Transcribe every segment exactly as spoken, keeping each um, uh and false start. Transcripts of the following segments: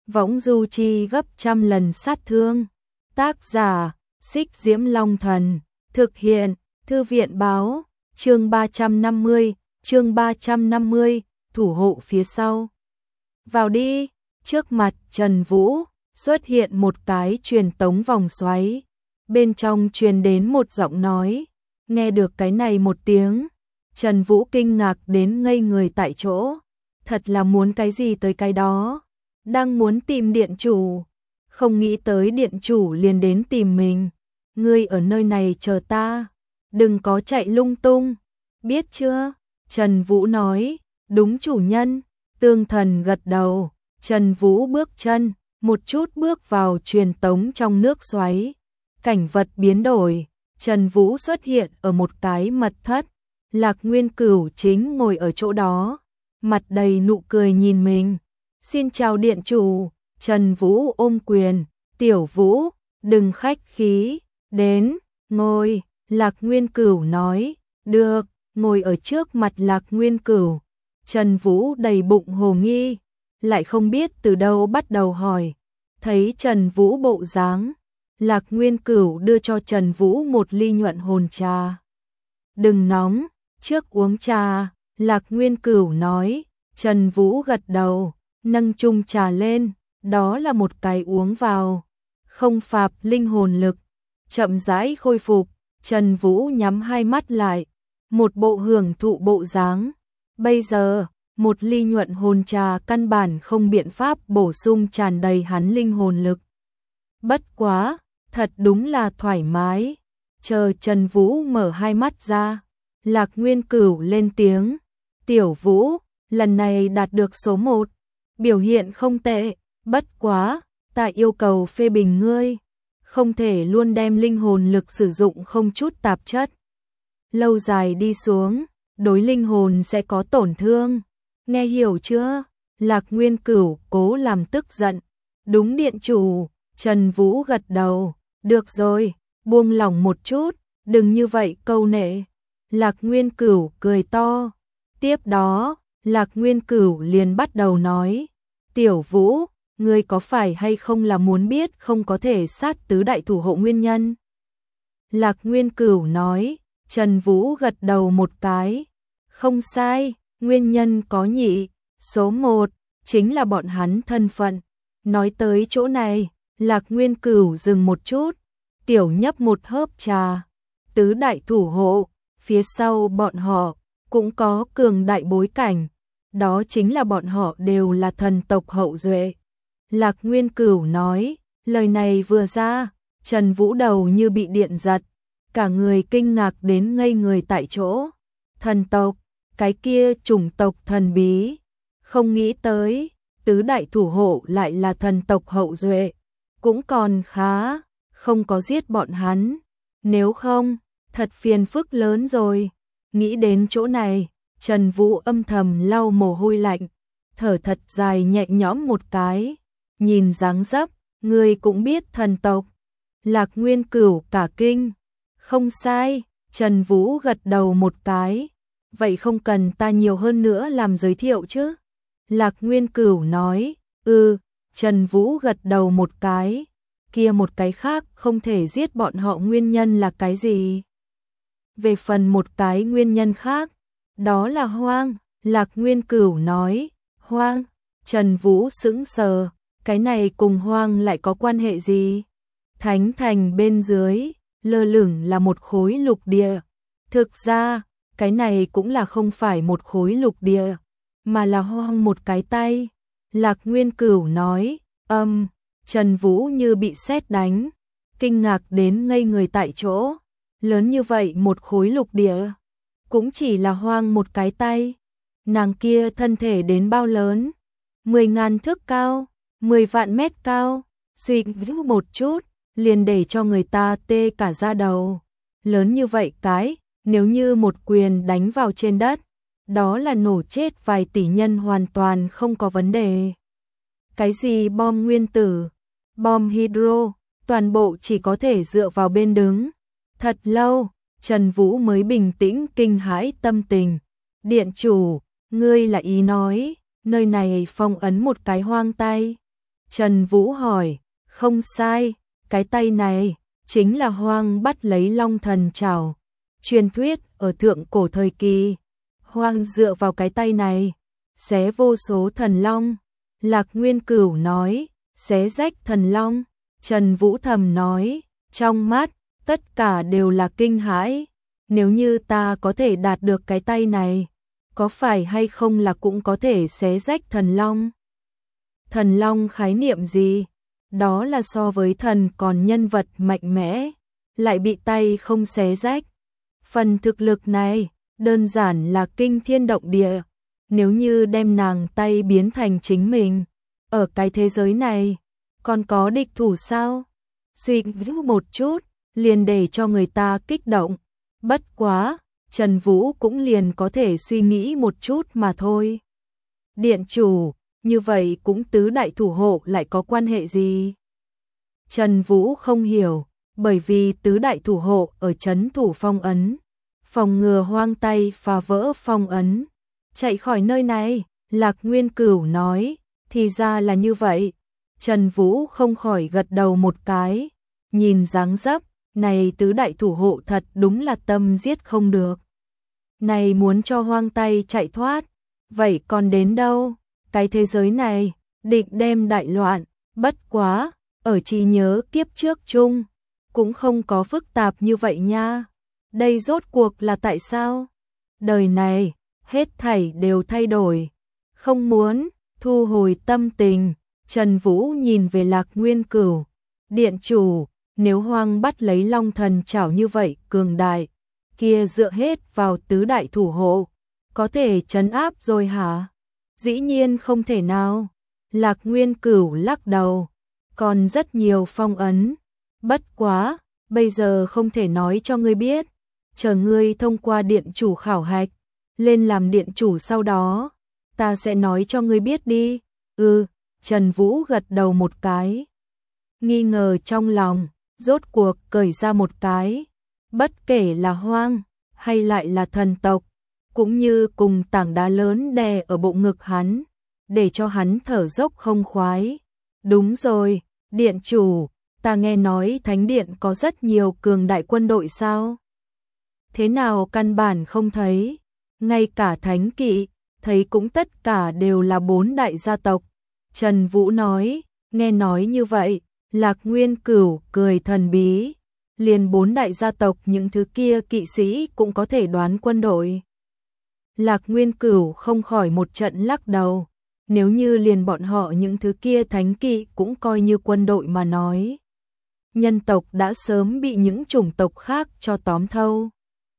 võng du chi gấp trăm lần sát thương. Tác giả, Xích Diễm Long Thần, thực hiện, Thư viện báo, chương ba trăm năm mươi, chương ba trăm năm mươi, thủ hộ phía sau. Vào đi, trước mặt Trần Vũ, xuất hiện một cái truyền tống vòng xoáy. Bên trong truyền đến một giọng nói, nghe được cái này một tiếng. Trần Vũ kinh ngạc đến ngây người tại chỗ, thật là muốn cái gì tới cái đó. Đang muốn tìm điện chủ, không nghĩ tới điện chủ liền đến tìm mình. Ngươi ở nơi này chờ ta, đừng có chạy lung tung, biết chưa? Trần Vũ nói, đúng chủ nhân. Tương Thần gật đầu, Trần Vũ bước chân, một chút bước vào truyền tống trong nước xoáy. Cảnh vật biến đổi, Trần Vũ xuất hiện ở một cái mật thất. Lạc Nguyên Cửu chính ngồi ở chỗ đó, mặt đầy nụ cười nhìn mình. Xin chào điện chủ. Trần Vũ ôm quyền, Tiểu Vũ, đừng khách khí, đến, ngồi. Lạc Nguyên Cửu nói, được, ngồi ở trước mặt Lạc Nguyên Cửu. Trần Vũ đầy bụng hồ nghi, lại không biết từ đâu bắt đầu hỏi. Thấy Trần Vũ bộ dáng, Lạc Nguyên Cửu đưa cho Trần Vũ một ly nhuận hồn trà. Đừng nóng, trước uống trà. Lạc Nguyên Cửu nói. Trần Vũ gật đầu, nâng chung trà lên, đó là một cái uống vào. Không phạp linh hồn lực, chậm rãi khôi phục. Trần Vũ nhắm hai mắt lại, một bộ hưởng thụ bộ dáng. Bây giờ, một ly nhuận hồn trà căn bản không biện pháp bổ sung tràn đầy hắn linh hồn lực. Bất quá, thật đúng là thoải mái. Chờ Trần Vũ mở hai mắt ra, Lạc Nguyên Cửu lên tiếng, Tiểu Vũ, lần này đạt được số một, biểu hiện không tệ, bất quá, ta yêu cầu phê bình ngươi, không thể luôn đem linh hồn lực sử dụng không chút tạp chất. Lâu dài đi xuống, đối linh hồn sẽ có tổn thương, nghe hiểu chưa? Lạc Nguyên Cửu cố làm tức giận, đúng điện chủ. Trần Vũ gật đầu, được rồi, buông lỏng một chút, đừng như vậy câu nệ. Lạc Nguyên Cửu cười to. Tiếp đó, Lạc Nguyên Cửu liền bắt đầu nói, Tiểu Vũ, ngươi có phải hay không là muốn biết không có thể sát tứ đại thủ hộ nguyên nhân? Lạc Nguyên Cửu nói. Trần Vũ gật đầu một cái, không sai, nguyên nhân có nhị, số một, chính là bọn hắn thân phận. Nói tới chỗ này, Lạc Nguyên Cửu dừng một chút, tiểu nhấp một hớp trà. Tứ đại thủ hộ, phía sau bọn họ, cũng có cường đại bối cảnh, đó chính là bọn họ đều là thần tộc hậu duệ. Lạc Nguyên Cửu nói, lời này vừa ra, Trần Vũ đầu như bị điện giật, cả người kinh ngạc đến ngây người tại chỗ. Thần tộc, cái kia chủng tộc thần bí, không nghĩ tới, tứ đại thủ hộ lại là thần tộc hậu duệ, cũng còn khá, không có giết bọn hắn, nếu không, thật phiền phức lớn rồi. Nghĩ đến chỗ này, Trần Vũ âm thầm lau mồ hôi lạnh, thở thật dài nhẹ nhõm một cái, nhìn dáng dấp, người cũng biết thần tộc. Lạc Nguyên Cửu cả kinh, không sai, Trần Vũ gật đầu một cái, vậy không cần ta nhiều hơn nữa làm giới thiệu chứ? Lạc Nguyên Cửu nói, ừ, Trần Vũ gật đầu một cái, kia một cái khác không thể giết bọn họ nguyên nhân là cái gì? Về phần một cái nguyên nhân khác, đó là hoang. Lạc Nguyên Cửu nói, hoang. Trần Vũ sững sờ, cái này cùng hoang lại có quan hệ gì? Thánh thành bên dưới, lơ lửng là một khối lục địa. Thực ra, cái này cũng là không phải một khối lục địa, mà là hoang một cái tay. Lạc Nguyên Cửu nói, âm, Trần Vũ như bị sét đánh, kinh ngạc đến ngây người tại chỗ. Lớn như vậy một khối lục địa, cũng chỉ là hoang một cái tay. Nàng kia thân thể đến bao lớn? Mười ngàn thước cao, mười vạn mét cao, suy nghĩ một chút, liền để cho người ta tê cả da đầu. Lớn như vậy cái, nếu như một quyền đánh vào trên đất, đó là nổ chết vài tỷ nhân hoàn toàn không có vấn đề. Cái gì bom nguyên tử, bom hydro, toàn bộ chỉ có thể dựa vào bên đứng. Thật lâu, Trần Vũ mới bình tĩnh kinh hãi tâm tình. Điện chủ, ngươi là ý nói, nơi này phong ấn một cái hoang tay. Trần Vũ hỏi, không sai, cái tay này chính là Hoang bắt lấy Long Thần Trảo. Truyền thuyết ở thượng cổ thời kỳ, Hoang dựa vào cái tay này xé vô số thần long. Lạc Nguyên Cửu nói, xé rách thần long. Trần Vũ thầm nói, trong mắt tất cả đều là kinh hãi. Nếu như ta có thể đạt được cái tay này, có phải hay không là cũng có thể xé rách thần long? Thần long khái niệm gì? Đó là so với thần còn nhân vật mạnh mẽ, lại bị tay không xé rách. Phần thực lực này đơn giản là kinh thiên động địa. Nếu như đem nàng tay biến thành chính mình, ở cái thế giới này còn có địch thủ sao? Suy nghĩ một chút liền để cho người ta kích động. Bất quá, Trần Vũ cũng liền có thể suy nghĩ một chút mà thôi. Điện chủ, như vậy cũng tứ đại thủ hộ lại có quan hệ gì? Trần Vũ không hiểu, bởi vì tứ đại thủ hộ ở trấn thủ phong ấn, phòng ngừa Hoang tay phá vỡ phong ấn, chạy khỏi nơi này. Lạc Nguyên Cửu nói, thì ra là như vậy. Trần Vũ không khỏi gật đầu một cái, nhìn dáng dấp, này tứ đại thủ hộ thật đúng là tâm giết không được. Này muốn cho Hoang tay chạy thoát, vậy còn đến đâu? Cái thế giới này định đem đại loạn, bất quá, ở trí nhớ kiếp trước chung, cũng không có phức tạp như vậy nha. Đây rốt cuộc là tại sao? Đời này, hết thảy đều thay đổi. Không muốn thu hồi tâm tình, Trần Vũ nhìn về Lạc Nguyên Cửu. Điện chủ, nếu Hoang bắt lấy Long Thần Trảo như vậy cường đại, kia dựa hết vào tứ đại thủ hộ, có thể trấn áp rồi hả? Dĩ nhiên không thể nào. Lạc Nguyên Cửu lắc đầu, còn rất nhiều phong ấn. Bất quá, bây giờ không thể nói cho ngươi biết. Chờ ngươi thông qua điện chủ khảo hạch, lên làm điện chủ sau đó, ta sẽ nói cho ngươi biết đi. Ừ, Trần Vũ gật đầu một cái. Nghi ngờ trong lòng, rốt cuộc cởi ra một cái. Bất kể là Hoang, hay lại là thần tộc, cũng như cùng tảng đá lớn đè ở bộ ngực hắn, để cho hắn thở dốc không khoái. Đúng rồi, điện chủ, ta nghe nói Thánh Điện có rất nhiều cường đại quân đội sao? Thế nào căn bản không thấy, ngay cả Thánh Kỵ, thấy cũng tất cả đều là bốn đại gia tộc. Trần Vũ nói, nghe nói như vậy, Lạc Nguyên Cửu cười thần bí. Liền bốn đại gia tộc những thứ kia kỵ sĩ cũng có thể đoán quân đội. Lạc Nguyên Cửu không khỏi một trận lắc đầu. Nếu như liền bọn họ những thứ kia thánh kỵ cũng coi như quân đội mà nói, nhân tộc đã sớm bị những chủng tộc khác cho tóm thâu.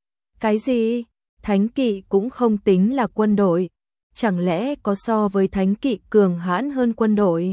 Cái gì? Thánh kỵ cũng không tính là quân đội. Chẳng lẽ có so với thánh kỵ cường hãn hơn quân đội?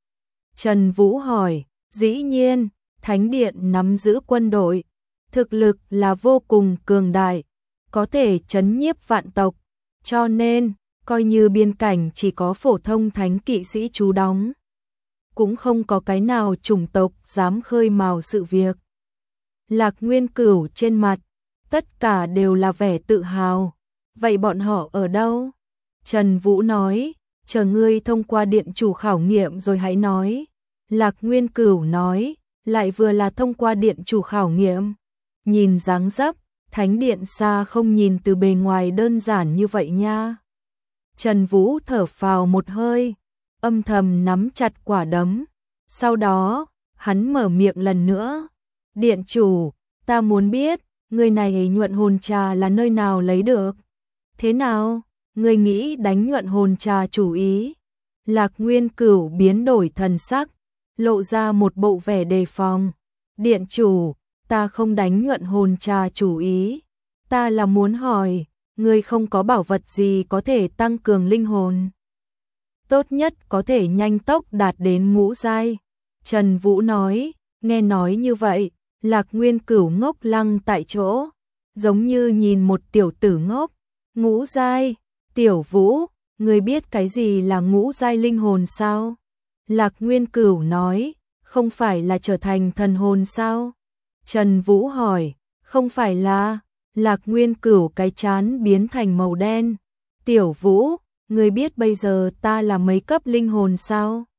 Trần Vũ hỏi, dĩ nhiên, Thánh Điện nắm giữ quân đội, thực lực là vô cùng cường đại, có thể trấn nhiếp vạn tộc, cho nên, coi như biên cảnh chỉ có phổ thông thánh kỵ sĩ trú đóng, cũng không có cái nào chủng tộc dám khơi mào sự việc. Lạc Nguyên Cửu trên mặt, tất cả đều là vẻ tự hào. Vậy bọn họ ở đâu? Trần Vũ nói, chờ ngươi thông qua điện chủ khảo nghiệm rồi hãy nói. Lạc Nguyên Cửu nói, lại vừa là thông qua điện chủ khảo nghiệm. Nhìn dáng dấp, Thánh Điện xa không nhìn từ bề ngoài đơn giản như vậy nha. Trần Vũ thở phào một hơi, âm thầm nắm chặt quả đấm. Sau đó, hắn mở miệng lần nữa. Điện chủ, ta muốn biết, người này nhuận hồn trà là nơi nào lấy được? Thế nào, người nghĩ đánh nhuận hồn trà chủ ý? Lạc Nguyên Cửu biến đổi thần sắc, lộ ra một bộ vẻ đề phòng. Điện chủ, ta không đánh nhuận hồn trà chủ ý. Ta là muốn hỏi, ngươi không có bảo vật gì có thể tăng cường linh hồn? Tốt nhất có thể nhanh tốc đạt đến ngũ giai. Trần Vũ nói, nghe nói như vậy, Lạc Nguyên Cửu ngốc lăng tại chỗ, giống như nhìn một tiểu tử ngốc. Ngũ giai, Tiểu Vũ, ngươi biết cái gì là ngũ giai linh hồn sao? Lạc Nguyên Cửu nói, không phải là trở thành thần hồn sao? Trần Vũ hỏi, không phải là? Lạc Nguyên Cửu cái chán biến thành màu đen. Tiểu Vũ, ngươi biết bây giờ ta là mấy cấp linh hồn sao?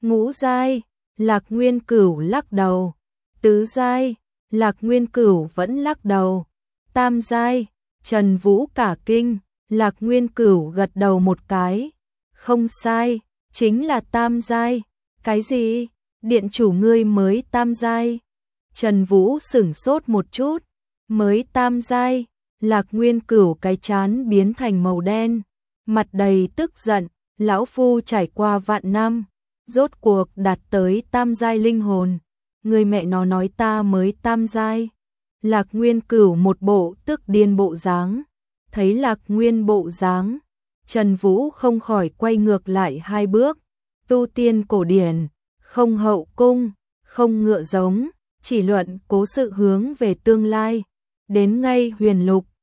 Ngũ giai, Lạc Nguyên Cửu lắc đầu. Tứ giai, Lạc Nguyên Cửu vẫn lắc đầu. Tam giai, Trần Vũ cả kinh, Lạc Nguyên Cửu gật đầu một cái. Không sai, chính là tam giai. Cái gì? Điện chủ ngươi mới tam giai? Trần Vũ sửng sốt một chút. Mới tam giai? Lạc Nguyên Cửu cái trán biến thành màu đen, mặt đầy tức giận, lão phu trải qua vạn năm, rốt cuộc đạt tới tam giai linh hồn, người mẹ nó nói ta mới tam giai. Lạc Nguyên Cửu một bộ tức điên bộ dáng, thấy Lạc Nguyên bộ dáng, Trần Vũ không khỏi quay ngược lại hai bước, tu tiên cổ điển, không hậu cung, không ngựa giống, chỉ luận cố sự hướng về tương lai, đến ngay huyền lục,